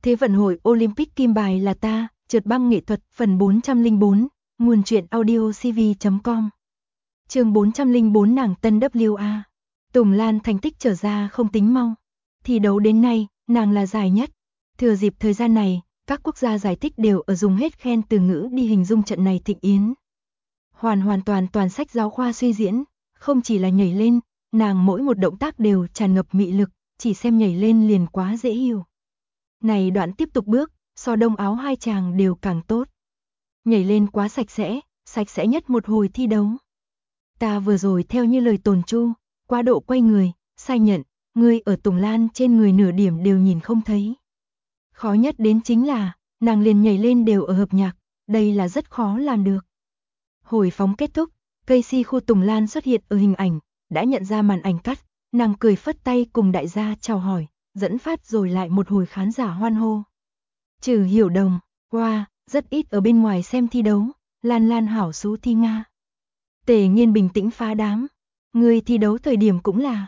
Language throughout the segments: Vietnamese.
Thế vận hội Olympic kim bài là ta, trượt băng nghệ thuật phần 404, nguồn truyện audio cv.com. Chương 404 nàng tân WA. Tùng Lan thành tích trở ra không tính mau. Thi đấu đến nay, nàng là giải nhất. Thừa dịp thời gian này, các quốc gia giải thích đều ở dùng hết khen từ ngữ đi hình dung trận này thịnh yến. Hoàn toàn sách giáo khoa suy diễn, không chỉ là nhảy lên, nàng mỗi một động tác đều tràn ngập mị lực, chỉ xem nhảy lên liền quá dễ hiểu. Này đoạn tiếp tục bước, so đông áo hai chàng đều càng tốt. Nhảy lên quá sạch sẽ nhất một hồi thi đấu. Ta vừa rồi theo như lời Tồn Chu, quá độ quay người, sai nhận, ngươi ở Tùng Lan trên người nửa điểm đều nhìn không thấy. Khó nhất đến chính là, nàng liền nhảy lên đều ở hợp nhạc, đây là rất khó làm được. Hồi phóng kết thúc, Casey khu Tùng Lan xuất hiện ở hình ảnh, đã nhận ra màn ảnh cắt, nàng cười phất tay cùng đại gia chào hỏi, dẫn phát rồi lại một hồi khán giả hoan hô. Trừ Hiểu Đồng, wow, rất ít ở bên ngoài xem thi đấu, Lan hảo xú thi Nga. Tề Nghiên bình tĩnh phá đám, người thi đấu thời điểm cũng là,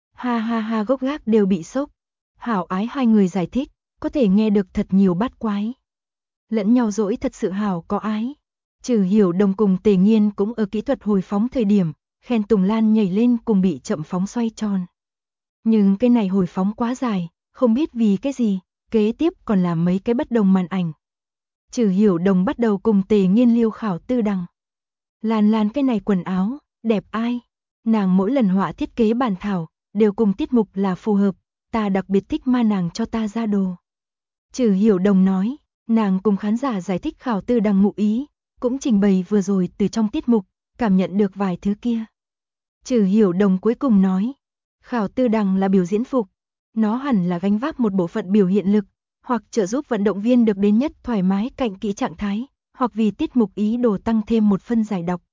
ha gốc gác đều bị sốc. Hảo ái hai người giải thích, có thể nghe được thật nhiều bát quái. Lẫn nhau dỗi thật sự hảo có ái. Trừ Hiểu Đồng cùng Tề Nghiên cũng ở kỹ thuật hồi phóng thời điểm, khen Tùng Lan nhảy lên cùng bị chậm phóng xoay tròn. Nhưng cái này hồi phóng quá dài, không biết vì cái gì, kế tiếp còn làm mấy cái bất đồng màn ảnh. Trừ Hiểu Đồng bắt đầu cùng Tề Nghiên liêu khảo tư đằng. Lan cái này quần áo, đẹp ai? Nàng mỗi lần họa thiết kế bản thảo, đều cùng tiết mục là phù hợp, ta đặc biệt thích ma nàng cho ta ra đồ. Trừ Hiểu Đồng nói, nàng cùng khán giả giải thích khảo tư đằng ngụ ý, cũng trình bày vừa rồi từ trong tiết mục, cảm nhận được vài thứ kia. Trừ Hiểu Đồng cuối cùng nói, khảo tư đằng là biểu diễn phục, nó hẳn là gánh vác một bộ phận biểu hiện lực, hoặc trợ giúp vận động viên được đến nhất thoải mái cạnh kỹ trạng thái, hoặc vì tiết mục ý đồ tăng thêm một phân giải độc.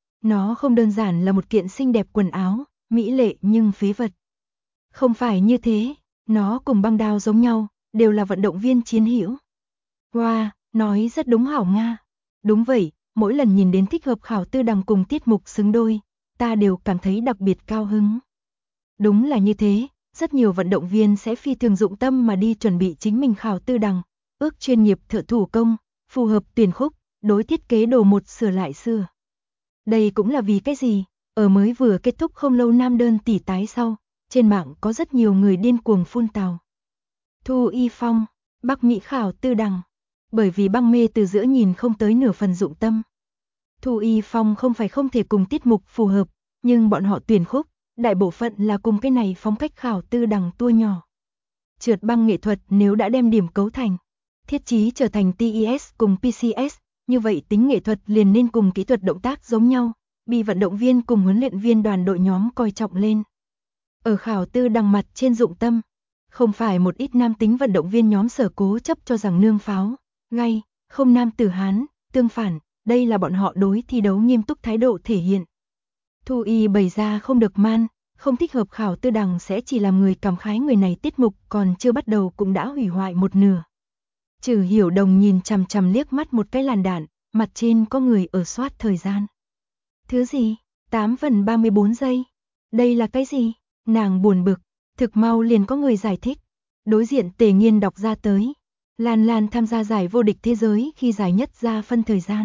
Nó không đơn giản là một kiện xinh đẹp quần áo, mỹ lệ nhưng phế vật. Không phải như thế, nó cùng băng đao giống nhau, đều là vận động viên chiến hữu. Wow, nói rất đúng hảo Nga. Đúng vậy, mỗi lần nhìn đến thích hợp khảo tư đằng cùng tiết mục xứng đôi, ta đều cảm thấy đặc biệt cao hứng. Đúng là như thế, rất nhiều vận động viên sẽ phi thường dụng tâm mà đi chuẩn bị chính mình khảo tư đằng, ước chuyên nghiệp thợ thủ công, phù hợp tuyển khúc, đối thiết kế đồ một sửa lại xưa. Đây cũng là vì cái gì, ở mới vừa kết thúc không lâu nam đơn tỷ tái sau, trên mạng có rất nhiều người điên cuồng phun tào. Thu Y Phong, Bắc Mỹ khảo tư đằng, bởi vì băng mê từ giữa nhìn không tới nửa phần dụng tâm. Thu Y Phong không phải không thể cùng tiết mục phù hợp, nhưng bọn họ tuyển khúc, đại bộ phận là cùng cái này phong cách khảo tư đằng tua nhỏ. Trượt băng nghệ thuật nếu đã đem điểm cấu thành, thiết chí trở thành TES cùng PCS, như vậy tính nghệ thuật liền nên cùng kỹ thuật động tác giống nhau, bị vận động viên cùng huấn luyện viên đoàn đội nhóm coi trọng lên. Ở khảo tư đằng mặt trên dụng tâm, không phải một ít nam tính vận động viên nhóm sở cố chấp cho rằng nương pháo, gay, không nam tử Hán, tương phản, đây là bọn họ đối thi đấu nghiêm túc thái độ thể hiện. Thu Y bày ra không được man, không thích hợp khảo tư đằng sẽ chỉ làm người cảm khái người này tiết mục còn chưa bắt đầu cũng đã hủy hoại một nửa. Trừ Hiểu Đồng nhìn chằm liếc mắt một cái làn đạn, mặt trên có người ở soát thời gian. Thứ gì? 8 phần 34 giây. Đây là cái gì? Nàng buồn bực, thực mau liền có người giải thích. Đối diện Tề Nghiên đọc ra tới. Lan tham gia giải vô địch thế giới khi giải nhất ra phân thời gian.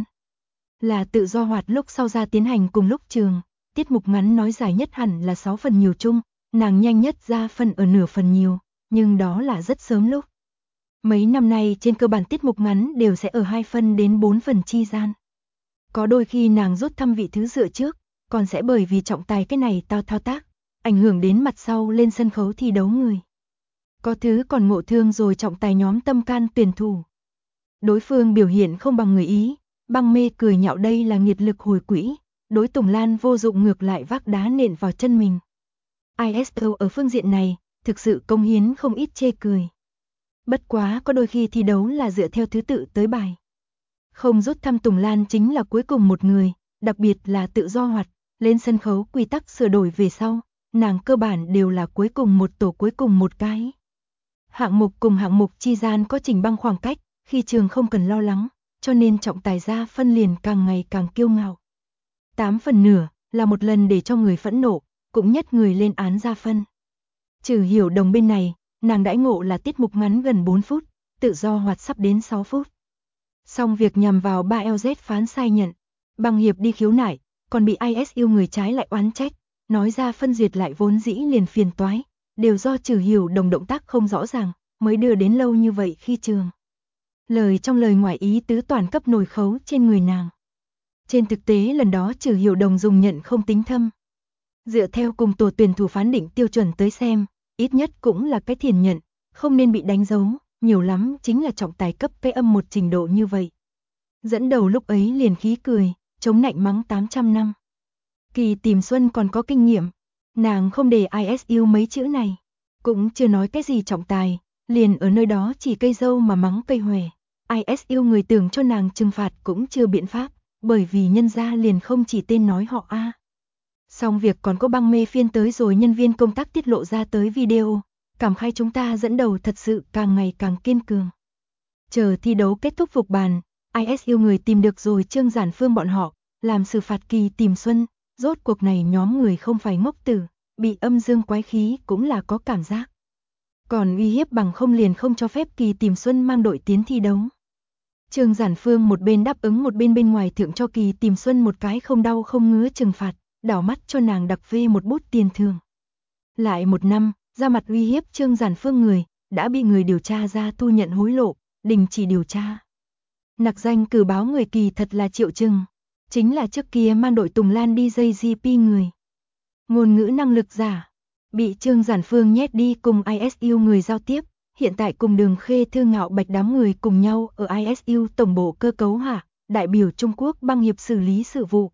Là tự do hoạt lúc sau ra tiến hành cùng lúc trường, tiết mục ngắn nói giải nhất hẳn là 6 phần nhiều chung, nàng nhanh nhất ra phân ở nửa phần nhiều, nhưng đó là rất sớm lúc. Mấy năm nay trên cơ bản tiết mục ngắn đều sẽ ở 2 phân đến 4 phần chi gian. Có đôi khi nàng rút thăm vị thứ dựa trước, còn sẽ bởi vì trọng tài cái này thao tác, ảnh hưởng đến mặt sau lên sân khấu thi đấu người. Có thứ còn ngộ thương rồi trọng tài nhóm tâm can tuyển thủ. Đối phương biểu hiện không bằng người Ý, băng mê cười nhạo đây là nghiệt lực hồi quỹ, đối Tùng Lan vô dụng ngược lại vác đá nện vào chân mình. ISO ở phương diện này, thực sự công hiến không ít chê cười. Bất quá có đôi khi thi đấu là dựa theo thứ tự tới bài. Không rút thăm Tùng Lan chính là cuối cùng một người, đặc biệt là tự do hoạt, lên sân khấu quy tắc sửa đổi về sau, nàng cơ bản đều là cuối cùng một tổ cuối cùng một cái. Hạng mục cùng hạng mục chi gian có trình băng khoảng cách, khi trường không cần lo lắng, cho nên trọng tài ra phân liền càng ngày càng kiêu ngạo. 8 phần nửa là một lần để cho người phẫn nộ, cũng nhất người lên án ra phân. Trừ Hiểu Đồng bên này, nàng đãi ngộ là tiết mục ngắn gần 4 phút, tự do hoạt sắp đến 6 phút. Xong việc nhằm vào 3LZ phán sai nhận. Bằng hiệp đi khiếu nại, còn bị ISU người trái lại oán trách, nói ra phân duyệt lại vốn dĩ liền phiền toái, đều do Trử Hiểu Đồng động tác không rõ ràng, mới đưa đến lâu như vậy khi trường. Lời trong lời ngoài ý tứ toàn cấp nổi khấu trên người nàng. Trên thực tế lần đó Trử Hiểu Đồng dùng nhận không tính thâm. Dựa theo cùng tổ tuyển thủ phán định tiêu chuẩn tới xem, ít nhất cũng là cái thiền nhận, không nên bị đánh dấu, nhiều lắm chính là trọng tài cấp cái âm một trình độ như vậy. Dẫn đầu lúc ấy liền khí cười, chống nạnh mắng 800 năm. Kỳ Tìm Xuân còn có kinh nghiệm, nàng không để ISU mấy chữ này, cũng chưa nói cái gì trọng tài, liền ở nơi đó chỉ cây dâu mà mắng cây hòe. ISU người tưởng cho nàng trừng phạt cũng chưa biện pháp, bởi vì nhân gia liền không chỉ tên nói họ A. Xong việc còn có băng mê phiên tới rồi nhân viên công tác tiết lộ ra tới video, cảm khai chúng ta dẫn đầu thật sự càng ngày càng kiên cường. Chờ thi đấu kết thúc phục bàn, ISU người tìm được rồi Trương Giản Phương bọn họ, làm xử phạt Kỳ Tìm Xuân, rốt cuộc này nhóm người không phải ngốc tử, bị âm dương quái khí cũng là có cảm giác. Còn uy hiếp bằng không liền không cho phép Kỳ Tìm Xuân mang đội tiến thi đấu. Trương Giản Phương một bên đáp ứng một bên ngoài thưởng cho Kỳ Tìm Xuân một cái không đau không ngứa trừng phạt, đảo mắt cho nàng đặc phê một bút tiền thưởng. Lại một năm, ra mặt uy hiếp Trương Giản Phương người, đã bị người điều tra ra thu nhận hối lộ, đình chỉ điều tra. Nặc danh cử báo người kỳ thật là Triệu Trừng, chính là trước kia mang đội Tùng Lan đi JGP người. Ngôn ngữ năng lực giả, bị Trương Giản Phương nhét đi cùng ISU người giao tiếp, hiện tại cùng Đường Khê Thư Ngạo Bạch đám người cùng nhau ở ISU tổng bộ cơ cấu hạ, đại biểu Trung Quốc băng hiệp xử lý sự vụ.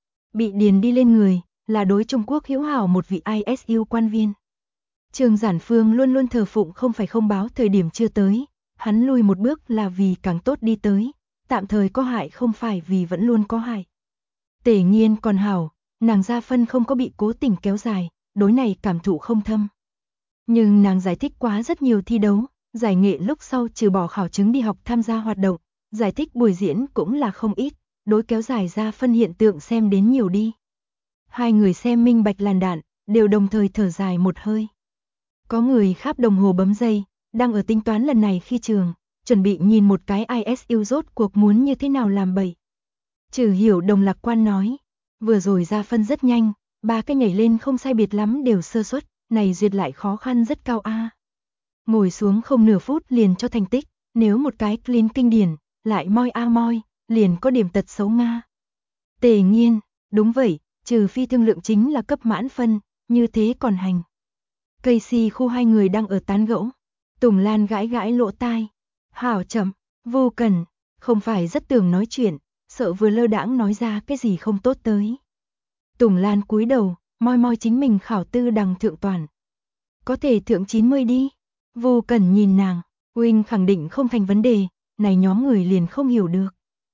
Bị điền đi lên người, là đối Trung Quốc hữu hảo một vị ISU quan viên. Trương Giản Phương luôn luôn thờ phụng không phải không báo thời điểm chưa tới, hắn lui một bước là vì càng tốt đi tới, tạm thời có hại không phải vì vẫn luôn có hại. Tề Nghiên còn hảo, nàng ra phân không có bị cố tình kéo dài, đối này cảm thụ không thâm. Nhưng nàng giải thích quá rất nhiều thi đấu, giải nghệ lúc sau trừ bỏ khảo chứng đi học tham gia hoạt động, giải thích buổi diễn cũng là không ít, đối kéo dài ra phân hiện tượng xem đến nhiều đi. Hai người xem minh bạch làn đạn, đều đồng thời thở dài một hơi. Có người kháp đồng hồ bấm giây, đang ở tính toán lần này khi trường, chuẩn bị nhìn một cái ISU rốt cuộc muốn như thế nào làm bậy. Trử Hiểu Đồng lạc quan nói, vừa rồi ra phân rất nhanh, ba cái nhảy lên không sai biệt lắm đều sơ suất, này duyệt lại khó khăn rất cao a. Ngồi xuống không nửa phút liền cho thành tích, nếu một cái clean kinh điển, lại moi a moi, liền có điểm tật xấu Nga. Tề Nghiên, đúng vậy, trừ phi thương lượng chính là cấp mãn phân, như thế còn hành. Casey khu hai người đang ở tán gẫu. Tùng Lan gãi gãi lỗ tai. Hảo chậm, vô cần, không phải rất tưởng nói chuyện, sợ vừa lơ đãng nói ra cái gì không tốt tới. Tùng Lan cúi đầu, moi moi chính mình khảo tư đằng thượng toàn. Có thể thượng 90 đi. Vô cần nhìn nàng, huynh khẳng định không thành vấn đề, này nhóm người liền không hiểu được.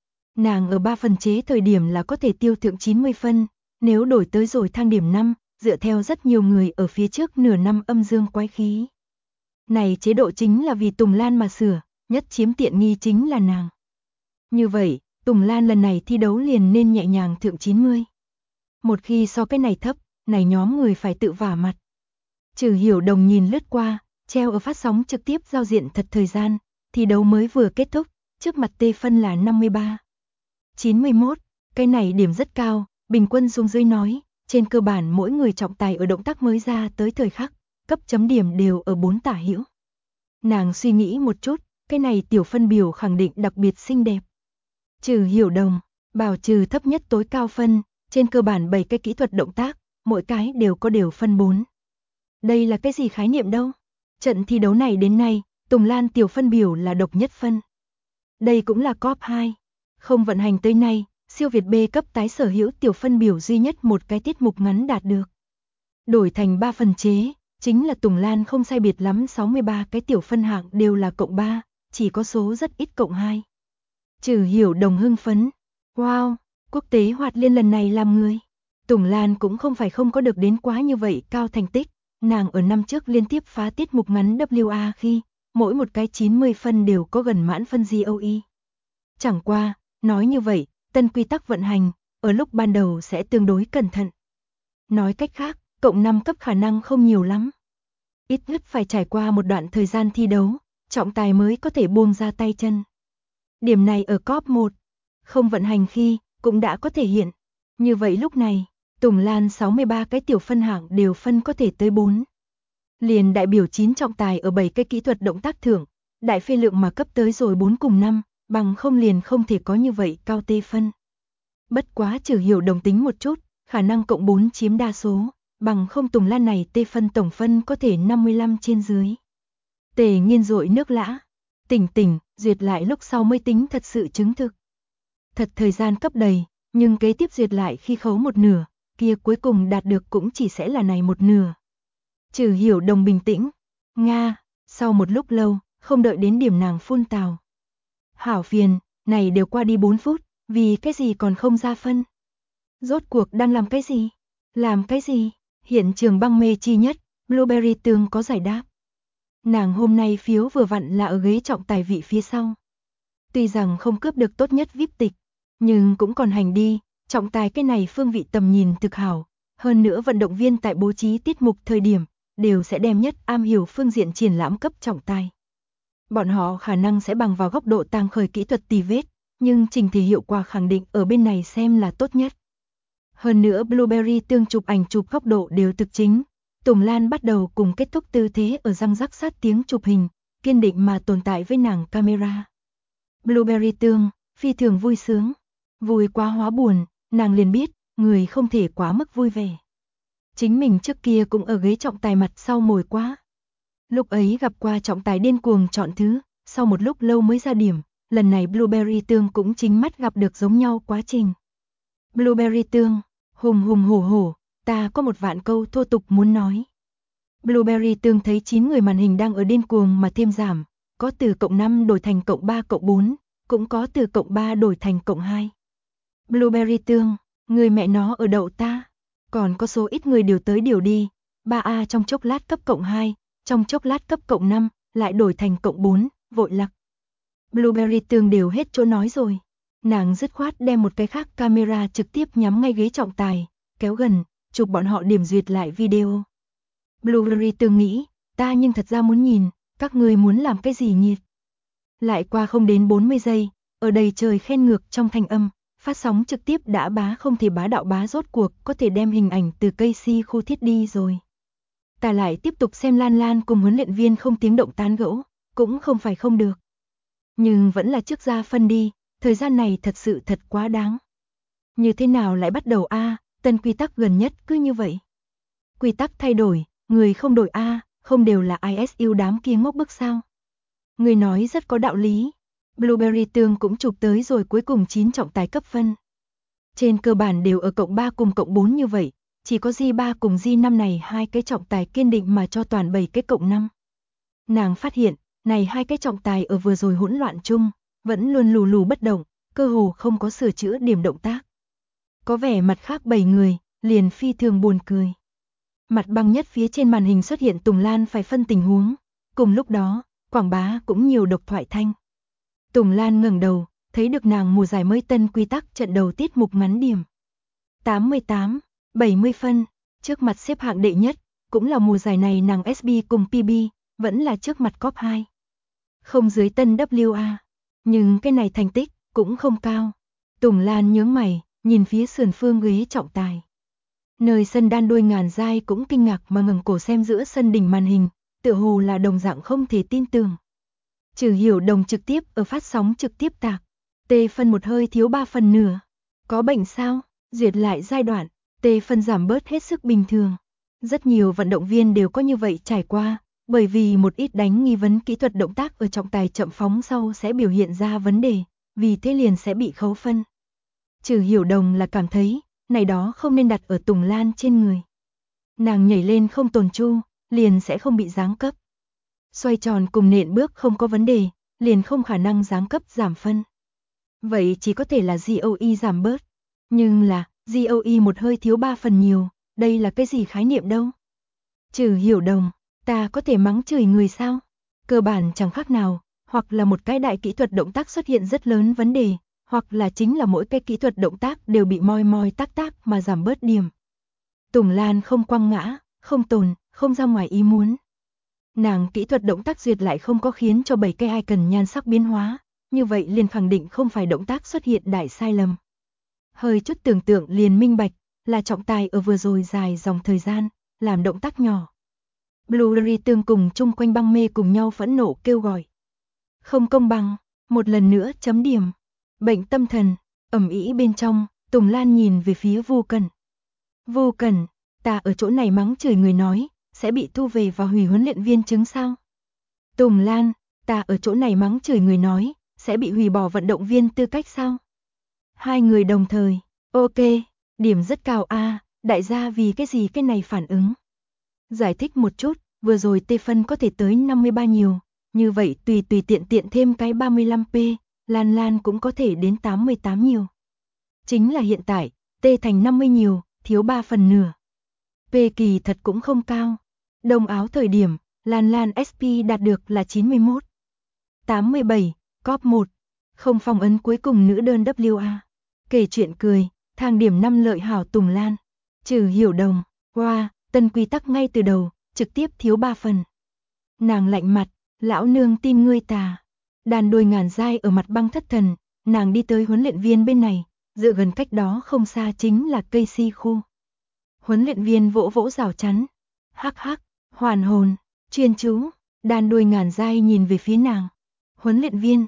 Nàng ở 3 phần chế thời điểm là có thể tiêu thượng 90 phân, nếu đổi tới rồi thang điểm 5, dựa theo rất nhiều người ở phía trước nửa năm âm dương quái khí. Này chế độ chính là vì Tùng Lan mà sửa, nhất chiếm tiện nghi chính là nàng. Như vậy, Tùng Lan lần này thi đấu liền nên nhẹ nhàng thượng 90. Một khi so cái này thấp, này nhóm người phải tự vả mặt. Trử Hiểu Đồng nhìn lướt qua, treo ở phát sóng trực tiếp giao diện thật thời gian, thi đấu mới vừa kết thúc, trước mặt tê phân là 53. 91, cái này điểm rất cao, bình quân xuống dưới nói, trên cơ bản mỗi người trọng tài ở động tác mới ra tới thời khắc, cấp chấm điểm đều ở 4 tả hữu. Nàng suy nghĩ một chút, cái này tiểu phân biểu khẳng định đặc biệt xinh đẹp. Trử Hiểu Đồng, bảo trừ thấp nhất tối cao phân, trên cơ bản 7 cái kỹ thuật động tác, mỗi cái đều có đều phân 4. Đây là cái gì khái niệm đâu? Trận thi đấu này đến nay, Tùng Lan tiểu phân biểu là độc nhất phân. Đây cũng là top 2. Không vận hành tới nay, siêu Việt B cấp tái sở hữu tiểu phân biểu duy nhất một cái tiết mục ngắn đạt được. Đổi thành 3 phần chế, chính là Tùng Lan không sai biệt lắm 63 cái tiểu phân hạng đều là cộng 3, chỉ có số rất ít cộng 2. Trử Hiểu Đồng hưng phấn. Wow, quốc tế hoạt liên lần này làm người. Tùng Lan cũng không phải không có được đến quá như vậy cao thành tích, nàng ở năm trước liên tiếp phá tiết mục ngắn WA khi, mỗi một cái 90 phân đều có gần mãn phân GOE. Chẳng qua, nói như vậy, tân quy tắc vận hành, ở lúc ban đầu sẽ tương đối cẩn thận. Nói cách khác, cộng 5 cấp khả năng không nhiều lắm. Ít nhất phải trải qua một đoạn thời gian thi đấu, trọng tài mới có thể buông ra tay chân. Điểm này ở COP 1, không vận hành khi, cũng đã có thể hiện. Như vậy lúc này, Tùng Lan 63 cái tiểu phân hạng đều phân có thể tới 4. Liền đại biểu 9 trọng tài ở 7 cái kỹ thuật động tác thưởng, đại phê lượng mà cấp tới rồi 4 cùng 5, bằng không liền không thể có như vậy cao tê phân. Bất quá Trừ Hiểu Đồng tính một chút, khả năng cộng 4 chiếm đa số, bằng không Tùng Lan này tê phân tổng phân có thể 55 trên dưới. Tề Nghiên dội nước lã, tỉnh, duyệt lại lúc sau mới tính thật sự chứng thực. Thật thời gian cấp đầy, nhưng kế tiếp duyệt lại khi khấu một nửa, kia cuối cùng đạt được cũng chỉ sẽ là này một nửa. Trừ Hiểu Đồng bình tĩnh, Nga, sau một lúc lâu, không đợi đến điểm nàng phun tào. Hảo phiền, này đều qua đi 4 phút, vì cái gì còn không ra phân? Rốt cuộc đang làm cái gì? Làm cái gì? Hiện trường băng mê chi nhất, Blueberry Tương có giải đáp. Nàng hôm nay phiếu vừa vặn là ở ghế trọng tài vị phía sau. Tuy rằng không cướp được tốt nhất VIP tịch, nhưng cũng còn hành đi, trọng tài cái này phương vị tầm nhìn thực hảo. Hơn nữa vận động viên tại bố trí tiết mục thời điểm, đều sẽ đem nhất am hiểu phương diện triển lãm cấp trọng tài. Bọn họ khả năng sẽ bằng vào góc độ tàng khởi kỹ thuật tì vết, nhưng trình thể hiệu quả khẳng định ở bên này xem là tốt nhất. Hơn nữa Blueberry Tương chụp ảnh chụp góc độ đều thực chính. Tùng Lan bắt đầu cùng kết thúc tư thế ở răng rắc sát tiếng chụp hình, kiên định mà tồn tại với nàng camera. Blueberry Tương, phi thường vui sướng. Vui quá hóa buồn, nàng liền biết, người không thể quá mức vui vẻ. Chính mình trước kia cũng ở ghế trọng tài mặt sau ngồi quá. Lúc ấy gặp qua trọng tài điên cuồng chọn thứ, sau một lúc lâu mới ra điểm, lần này Blueberry Tương cũng chính mắt gặp được giống nhau quá trình. Blueberry Tương, hùng hổ, ta có một vạn câu thô tục muốn nói. Blueberry Tương thấy 9 người màn hình đang ở điên cuồng mà thêm giảm, có từ cộng 5 đổi thành cộng 3 cộng 4, cũng có từ cộng 3 đổi thành cộng 2. Blueberry Tương, người mẹ nó ở đậu ta, còn có số ít người điều tới điều đi, 3A trong chốc lát cấp cộng 2, trong chốc lát cấp cộng 5, lại đổi thành cộng 4, vội lặc. Blueberry Tương đều hết chỗ nói rồi. Nàng dứt khoát đem một cái khác camera trực tiếp nhắm ngay ghế trọng tài, kéo gần, chụp bọn họ điểm duyệt lại video. Blueberry Tương nghĩ, ta nhưng thật ra muốn nhìn, các người muốn làm cái gì nhiệt. Lại qua không đến 40 giây, ở đầy trời khen ngược trong thanh âm, phát sóng trực tiếp đã bá không thể bá đạo bá rốt cuộc có thể đem hình ảnh từ cây si khu thiết đi rồi. Ta lại tiếp tục xem Lan Lan cùng huấn luyện viên không tiếng động tán gẫu, cũng không phải không được. Nhưng vẫn là trước ra phân đi, thời gian này thật sự thật quá đáng. Như thế nào lại bắt đầu a? Tân quy tắc gần nhất cứ như vậy. Quy tắc thay đổi, người không đổi a, không đều là ISU đám kia ngốc bức sao? Người nói rất có đạo lý. Blueberry Tương cũng chụp tới rồi cuối cùng 9 trọng tài cấp phân. Trên cơ bản đều ở cộng 3 cùng cộng 4 như vậy, chỉ có G3 cùng G5 này hai cái trọng tài kiên định mà cho toàn 7 cái cộng 5. Nàng phát hiện, này hai cái trọng tài ở vừa rồi hỗn loạn chung, vẫn luôn lù bất động, cơ hồ không có sửa chữa điểm động tác. Có vẻ mặt khác 7 người, liền phi thường buồn cười. Mặt băng nhất phía trên màn hình xuất hiện Tùng Lan phải phân tình huống, cùng lúc đó, quảng bá cũng nhiều độc thoại thanh. Tùng Lan ngẩng đầu, thấy được nàng mùa giải mới tân quy tắc trận đầu tiết mục ngắn điểm. 88, 70 phân, trước mặt xếp hạng đệ nhất, cũng là mùa giải này nàng SB cùng PB, vẫn là trước mặt COP 2. Không dưới tân WA, nhưng cái này thành tích cũng không cao. Tùng Lan nhướng mày, nhìn phía sườn phương ghế trọng tài. Nơi sân đan đôi ngàn giai cũng kinh ngạc mà ngẩng cổ xem giữa sân đỉnh màn hình, tựa hồ là đồng dạng không thể tin tưởng. Trừ Hiểu Đồng trực tiếp ở phát sóng trực tiếp tạc. Tê phân một hơi thiếu 3 phần nửa. Có bệnh sao? Duyệt lại giai đoạn, tê phân giảm bớt hết sức bình thường. Rất nhiều vận động viên đều có như vậy trải qua, bởi vì một ít đánh nghi vấn kỹ thuật động tác ở trọng tài chậm phóng sau sẽ biểu hiện ra vấn đề, vì thế liền sẽ bị khấu phân. Trừ Hiểu Đồng là cảm thấy, này đó không nên đặt ở Tùng Lan trên người. Nàng nhảy lên không tồn chu, liền sẽ không bị giáng cấp. Xoay tròn cùng nện bước không có vấn đề, liền không khả năng giáng cấp giảm phân. Vậy chỉ có thể là GOE giảm bớt. Nhưng là, GOE một hơi thiếu 3 phần nhiều, đây là cái gì khái niệm đâu? Trừ Hiểu Đồng, ta có thể mắng chửi người sao? Cơ bản chẳng khác nào, hoặc là một cái đại kỹ thuật động tác xuất hiện rất lớn vấn đề, hoặc là chính là mỗi cái kỹ thuật động tác đều bị moi tác mà giảm bớt điểm. Tùng Lan không quăng ngã, không tồn, không ra ngoài ý muốn. Nàng kỹ thuật động tác duyệt lại không có khiến cho 7 cái icon nhan sắc biến hóa, như vậy liền khẳng định không phải động tác xuất hiện đại sai lầm. Hơi chút tưởng tượng liền minh bạch, là trọng tài ở vừa rồi dài dòng thời gian, làm động tác nhỏ. Blueberry tương cùng chung quanh băng mê cùng nhau phẫn nộ kêu gọi. Không công bằng, một lần nữa chấm điểm. Bệnh tâm thần, ầm ĩ bên trong, Tùng Lan nhìn về phía Vu Cẩn. Vu Cẩn, ta ở chỗ này mắng chửi người nói, sẽ bị thu về và hủy huấn luyện viên chứng sao? Tùng Lan, ta ở chỗ này mắng chửi người nói, sẽ bị hủy bỏ vận động viên tư cách sao? Hai người đồng thời, ok, điểm rất cao a, đại gia vì cái gì cái này phản ứng? Giải thích một chút, vừa rồi tê phân có thể tới 53 nhiều, như vậy tùy tiện thêm cái 35p, Lan Lan cũng có thể đến 88 nhiều. Chính là hiện tại, tê thành 50 nhiều, thiếu 3 phần nửa. P kỳ thật cũng không cao. Đông áo thời điểm, Lan Lan SP đạt được là 91. 87, cop 1. Không phong ấn cuối cùng nữ đơn WA. Kể chuyện cười, thang điểm 5 lợi hảo Tùng Lan. Trừ hiểu đồng, qua, tân quy tắc ngay từ đầu, trực tiếp thiếu 3 phần. Nàng lạnh mặt, lão nương tin ngươi tà. Đàn đôi ngàn dai ở mặt băng thất thần, nàng đi tới huấn luyện viên bên này, dựa gần cách đó không xa chính là cây si khu. Huấn luyện viên vỗ vỗ rào chắn. Hắc hắc, hoàn hồn, chuyên chú, đàn đôi ngàn dai nhìn về phía nàng. Huấn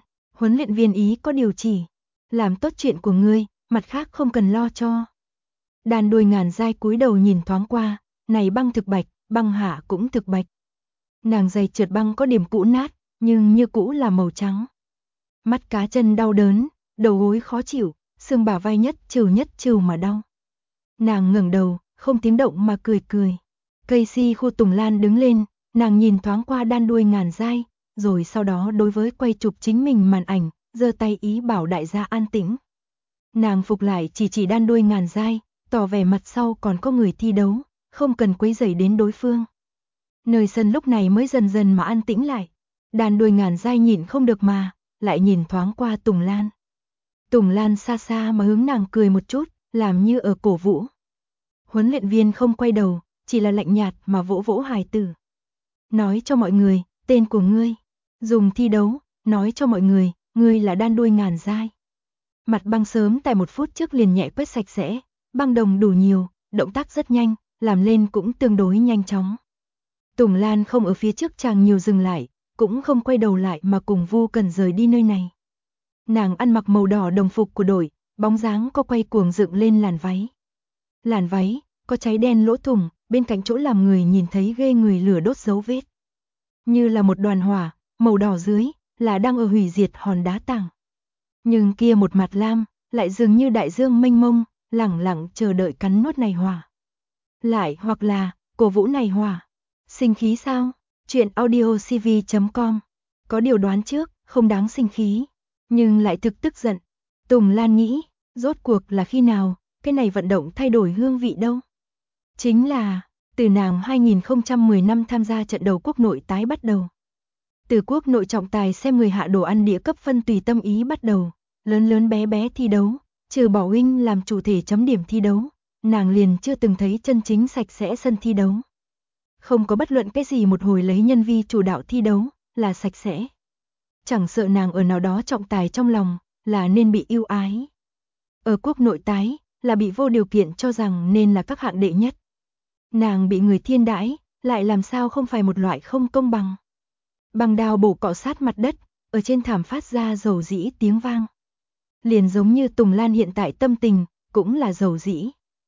luyện viên ý có điều chỉ. Làm tốt chuyện của ngươi, mặt khác không cần lo cho. Đàn đôi ngàn dai cúi đầu nhìn thoáng qua, này băng thực bạch, băng hạ cũng thực bạch. Nàng giày trượt băng có điểm cũ nát, nhưng như cũ là màu trắng. Mắt cá chân đau đớn, đầu gối khó chịu, xương bả vai nhất trừ mà đau. Nàng ngẩng đầu, không tiếng động mà cười cười. Cây si khu Tùng Lan đứng lên, nàng nhìn thoáng qua đan đuôi ngàn dai, rồi sau đó đối với quay chụp chính mình màn ảnh, giơ tay ý bảo đại gia an tĩnh. Nàng phục lại chỉ đan đuôi ngàn dai, tỏ vẻ mặt sau còn có người thi đấu, không cần quấy rầy đến đối phương. Nơi sân lúc này mới dần dần mà an tĩnh lại. Đàn đuôi ngàn dai nhìn không được mà, lại nhìn thoáng qua Tùng Lan. Tùng Lan xa xa mà hướng nàng cười một chút, làm như ở cổ vũ. Huấn luyện viên không quay đầu, chỉ là lạnh nhạt mà vỗ vỗ hài tử. Nói cho mọi người, tên của ngươi. Dùng thi đấu, nói cho mọi người, ngươi là đan đuôi ngàn dai. Mặt băng sớm tại 1 phút trước liền nhẹ quét sạch sẽ, băng đồng đủ nhiều, động tác rất nhanh, làm lên cũng tương đối nhanh chóng. Tùng Lan không ở phía trước chàng nhiều dừng lại, cũng không quay đầu lại mà cùng Vu Cẩn rời đi nơi này. Nàng ăn mặc màu đỏ đồng phục của đội, bóng dáng có quay cuồng dựng lên làn váy. Làn váy, có cháy đen lỗ thủng, bên cạnh chỗ làm người nhìn thấy ghê người lửa đốt dấu vết. Như là một đoàn hỏa, màu đỏ dưới, là đang ở hủy diệt hòn đá tảng. Nhưng kia một mặt lam, lại dường như đại dương mênh mông, lẳng lặng chờ đợi cắn nuốt này hỏa. Lại hoặc là, cổ vũ này hỏa. Sinh khí sao? Chuyện audiocv.com. Có điều đoán trước, không đáng sinh khí, nhưng lại thực tức giận. Tùng Lan nghĩ, rốt cuộc là khi nào, cái này vận động thay đổi hương vị đâu? Chính là, từ nàng 2010 năm tham gia trận đầu quốc nội tái bắt đầu. Từ quốc nội trọng tài xem người hạ đồ ăn đĩa cấp phân tùy tâm ý bắt đầu, lớn bé thi đấu, trừ bỏ huynh làm chủ thể chấm điểm thi đấu, nàng liền chưa từng thấy chân chính sạch sẽ sân thi đấu. Không có bất luận cái gì một hồi lấy nhân vi chủ đạo thi đấu, là sạch sẽ. Chẳng sợ nàng ở nào đó trọng tài trong lòng, là nên bị ưu ái. Ở quốc nội tái, là bị vô điều kiện cho rằng nên là các hạng đệ nhất. Nàng bị người thiên đãi, lại làm sao không phải một loại không công bằng. Bằng đao bổ cọ sát mặt đất, ở trên thảm phát ra dầu dĩ tiếng vang. Liền giống như Tùng Lan hiện tại tâm tình, cũng là dầu dĩ.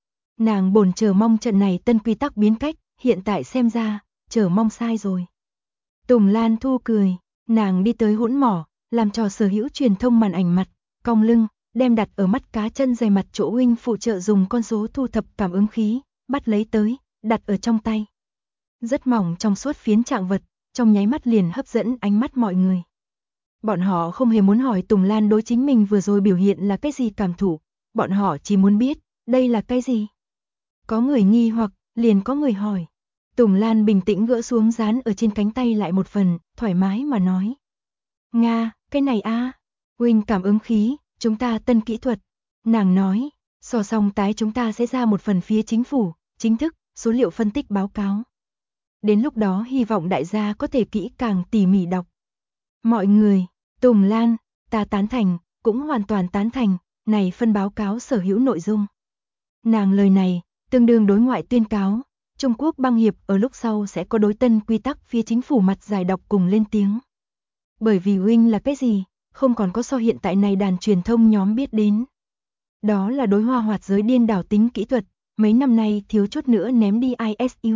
Nàng bồn chờ mong trận này tân quy tắc biến cách, hiện tại xem ra, chờ mong sai rồi. Tùng Lan thu cười, nàng đi tới hỗn mỏ, làm trò sở hữu truyền thông màn ảnh mặt, cong lưng, đem đặt ở mắt cá chân dày mặt chỗ huynh phụ trợ dùng con số thu thập cảm ứng khí, bắt lấy tới, đặt ở trong tay. Rất mỏng trong suốt phiến trạng vật, trong nháy mắt liền hấp dẫn ánh mắt mọi người. Bọn họ không hề muốn hỏi Tùng Lan đối chính mình vừa rồi biểu hiện là cái gì cảm thụ, bọn họ chỉ muốn biết, đây là cái gì. Có người nghi hoặc, liền có người hỏi. Tùng Lan bình tĩnh gỡ xuống dán ở trên cánh tay lại một phần, thoải mái mà nói. Nga, cái này a, huynh cảm ứng khí, chúng ta tân kỹ thuật. Nàng nói, so xong tái chúng ta sẽ ra một phần phía chính phủ, chính thức, số liệu phân tích báo cáo. đến lúc đó hy vọng đại gia có thể kỹ càng tỉ mỉ đọc. Mọi người, Tùng Lan, ta tán thành, cũng hoàn toàn tán thành, này phân báo cáo sở hữu nội dung. Nàng lời này, tương đương đối ngoại tuyên cáo, Trung Quốc băng hiệp ở lúc sau sẽ có đối tân quy tắc phía chính phủ mặt giải đọc cùng lên tiếng. Bởi vì Wing là cái gì, không còn có so hiện tại này đàn truyền thông nhóm biết đến. Đó là đối hoa hoạt giới điên đảo tính kỹ thuật, mấy năm nay thiếu chút nữa ném đi ISU.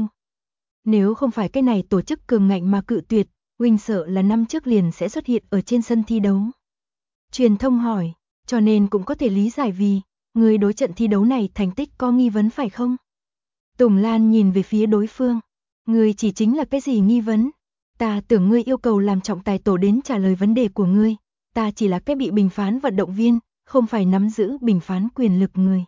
Nếu không phải cái này tổ chức cường ngạnh mà cự tuyệt, Wing sợ là năm trước liền sẽ xuất hiện ở trên sân thi đấu. Truyền thông hỏi, cho nên cũng có thể lý giải vì, người đối trận thi đấu này thành tích có nghi vấn phải không? Tùng Lan nhìn về phía đối phương, người chỉ chính là cái gì nghi vấn? Ta tưởng ngươi yêu cầu làm trọng tài tổ đến trả lời vấn đề của ngươi, ta chỉ là cái bị bình phán vận động viên, không phải nắm giữ bình phán quyền lực người.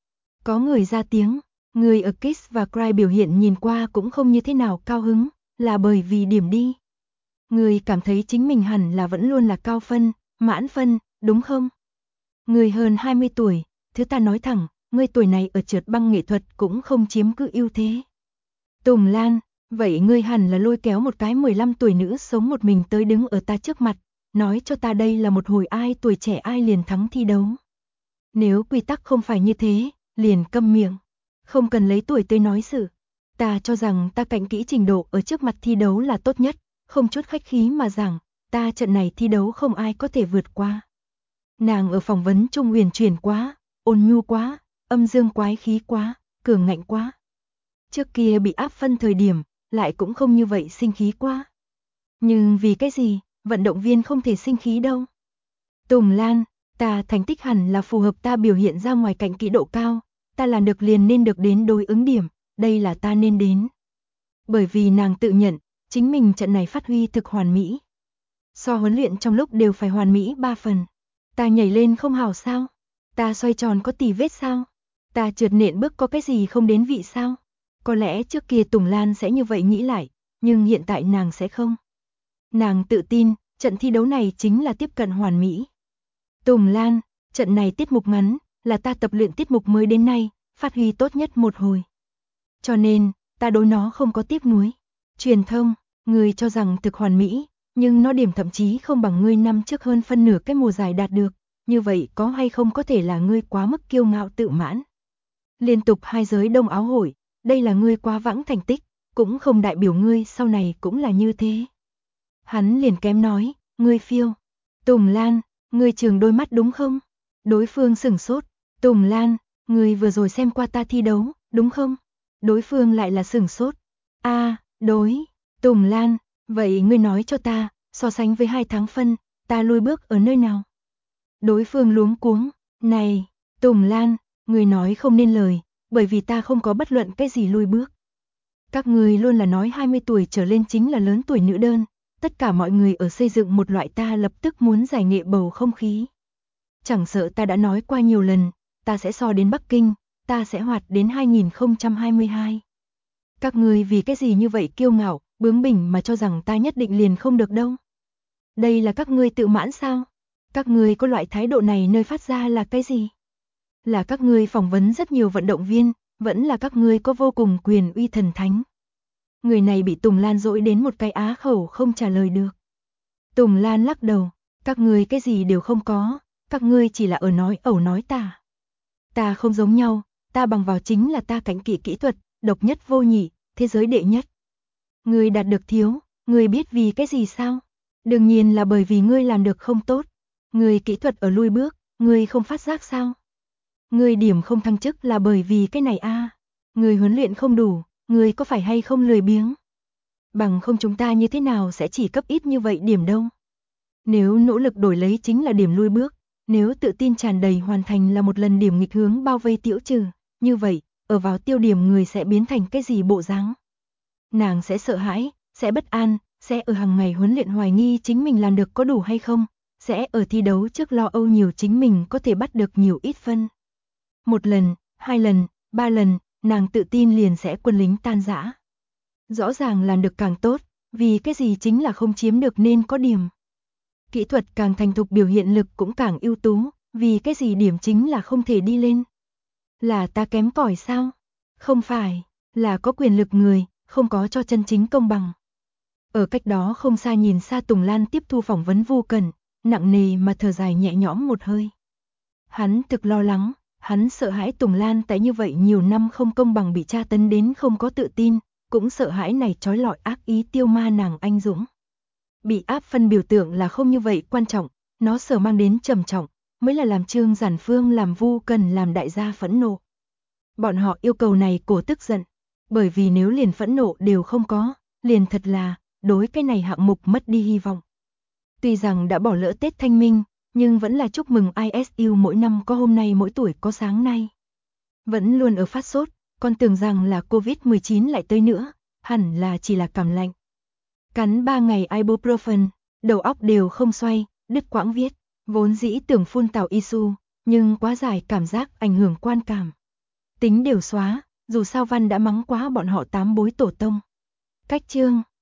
Có người ra tiếng, người ở Kiss và Cry biểu hiện nhìn qua cũng không như thế nào cao hứng, là bởi vì điểm đi. Người cảm thấy chính mình hẳn là vẫn luôn là cao phân, mãn phân, đúng không? Người hơn 20 tuổi, thứ ta nói thẳng, ngươi tuổi này ở trượt băng nghệ thuật cũng không chiếm cứ ưu thế. Tùng Lan, vậy ngươi hẳn là lôi kéo một cái 15 tuổi nữ sống một mình tới đứng ở ta trước mặt, nói cho ta đây là một hồi ai tuổi trẻ ai liền thắng thi đấu. Nếu quy tắc không phải như thế, liền câm miệng, không cần lấy tuổi tới nói sự. Ta cho rằng ta cạnh kỹ trình độ ở trước mặt thi đấu là tốt nhất, không chút khách khí mà rằng, ta trận này thi đấu không ai có thể vượt qua. Nàng ở phỏng vấn trung huyền chuyển quá, ôn nhu quá, âm dương quái khí quá, cường ngạnh quá. Trước kia bị áp phân thời điểm, lại cũng không như vậy sinh khí quá. Nhưng vì cái gì, vận động viên không thể sinh khí đâu. Tùng Lan, ta thành tích hẳn là phù hợp ta biểu hiện ra ngoài cạnh kỹ độ cao, ta làm được liền nên được đến đối ứng điểm, đây là ta nên đến. Bởi vì nàng tự nhận, chính mình trận này phát huy thực hoàn mỹ. So huấn luyện trong lúc đều phải hoàn mỹ 3 phần. Ta nhảy lên không hào sao? Ta xoay tròn có tì vết sao? Ta trượt nện bước có cái gì không đến vị sao? Có lẽ trước kia Tùng Lan sẽ như vậy nghĩ lại, nhưng hiện tại nàng sẽ không. Nàng tự tin, trận thi đấu này chính là tiếp cận hoàn mỹ. Tùng Lan, trận này tiết mục ngắn, là ta tập luyện tiết mục mới đến nay, phát huy tốt nhất một hồi. Cho nên, ta đối nó không có tiếc nuối. Truyền thông, người cho rằng thực hoàn mỹ, nhưng nó điểm thậm chí không bằng ngươi năm trước hơn phân nửa cái mùa giải đạt được, như vậy có hay không có thể là ngươi quá mức kiêu ngạo tự mãn. Liên tục 2 giới đông áo hội, đây là ngươi quá vãng thành tích, cũng không đại biểu ngươi sau này cũng là như thế. Hắn liền kém nói, ngươi phiêu. Tùng Lan, ngươi trường đôi mắt đúng không? Đối phương sửng sốt, Tùng Lan, ngươi vừa rồi xem qua ta thi đấu, đúng không? Đối phương lại là sửng sốt. Đối, Tùng Lan, vậy ngươi nói cho ta, so sánh với 2 tháng phân, ta lùi bước ở nơi nào? Đối phương luống cuống, này, Tùng Lan, ngươi nói không nên lời, bởi vì ta không có bất luận cái gì lùi bước. Các ngươi luôn là nói 20 tuổi trở lên chính là lớn tuổi nữ đơn, tất cả mọi người ở xây dựng một loại ta lập tức muốn giải nghệ bầu không khí. Chẳng sợ ta đã nói qua nhiều lần, ta sẽ so đến Bắc Kinh, ta sẽ hoạt đến 2022. Các ngươi vì cái gì như vậy kiêu ngạo, bướng bỉnh mà cho rằng ta nhất định liền không được đâu. Đây là các ngươi tự mãn sao? Các ngươi có loại thái độ này nơi phát ra là cái gì? Là các ngươi phỏng vấn rất nhiều vận động viên, vẫn là các ngươi có vô cùng quyền uy thần thánh. Người này bị Tùng Lan dỗi đến một cái á khẩu không trả lời được. Tùng Lan lắc đầu, các ngươi cái gì đều không có, các ngươi chỉ là ở nói ẩu nói tả. Ta không giống nhau, ta bằng vào chính là ta cánh kỹ kỹ thuật, độc nhất vô nhị, thế giới đệ nhất. Ngươi đạt được thiếu, ngươi biết vì cái gì sao? Đương nhiên là bởi vì ngươi làm được không tốt. Ngươi kỹ thuật ở lui bước, ngươi không phát giác sao? Ngươi điểm không thăng chức là bởi vì cái này Ngươi huấn luyện không đủ, ngươi có phải hay không lười biếng? Bằng không chúng ta như thế nào sẽ chỉ cấp ít như vậy điểm đâu? Nếu nỗ lực đổi lấy chính là điểm lui bước, nếu tự tin tràn đầy hoàn thành là một lần điểm nghịch hướng bao vây tiễu trừ, như vậy, ở vào tiêu điểm người sẽ biến thành cái gì bộ dáng? Nàng sẽ sợ hãi, sẽ bất an, sẽ ở hàng ngày huấn luyện hoài nghi chính mình làm được có đủ hay không, sẽ ở thi đấu trước lo âu nhiều chính mình có thể bắt được nhiều ít phân. 1 lần, 2 lần, 3 lần, nàng tự tin liền sẽ quân lính tan rã. Rõ ràng làm được càng tốt, vì cái gì chính là không chiếm được nên có điểm. Kỹ thuật càng thành thục biểu hiện lực cũng càng ưu tú, vì cái gì điểm chính là không thể đi lên. Là ta kém cỏi sao? Không phải, là có quyền lực người, không có cho chân chính công bằng. Ở cách đó không xa nhìn xa Tùng Lan tiếp thu phỏng vấn Vu Cần, nặng nề mà thở dài nhẹ nhõm một hơi. Hắn thực lo lắng, hắn sợ hãi Tùng Lan tại như vậy nhiều năm không công bằng bị tra tấn đến không có tự tin, cũng sợ hãi này trói lọi ác ý tiêu ma nàng anh dũng. Bị áp phân biểu tượng là không như vậy quan trọng, nó sở mang đến trầm trọng, mới là làm Trương Giản Phương làm Vu Cần làm đại gia phẫn nộ. Bọn họ yêu cầu này cổ tức giận, bởi vì nếu liền phẫn nộ đều không có, liền thật là, đối cái này hạng mục mất đi hy vọng. Tuy rằng đã bỏ lỡ Tết Thanh Minh, nhưng vẫn là chúc mừng ISU mỗi năm có hôm nay mỗi tuổi có sáng nay. Vẫn luôn ở phát sốt, con tưởng rằng là Covid-19 lại tới nữa, hẳn là chỉ là cảm lạnh. Cắn 3 ngày ibuprofen, đầu óc đều không xoay, đứt quãng viết, vốn dĩ tưởng phun tào isu, nhưng quá dài cảm giác ảnh hưởng quan cảm. Tính đều xóa, dù sao văn đã mắng quá bọn họ 8 bối tổ tông. Cách chương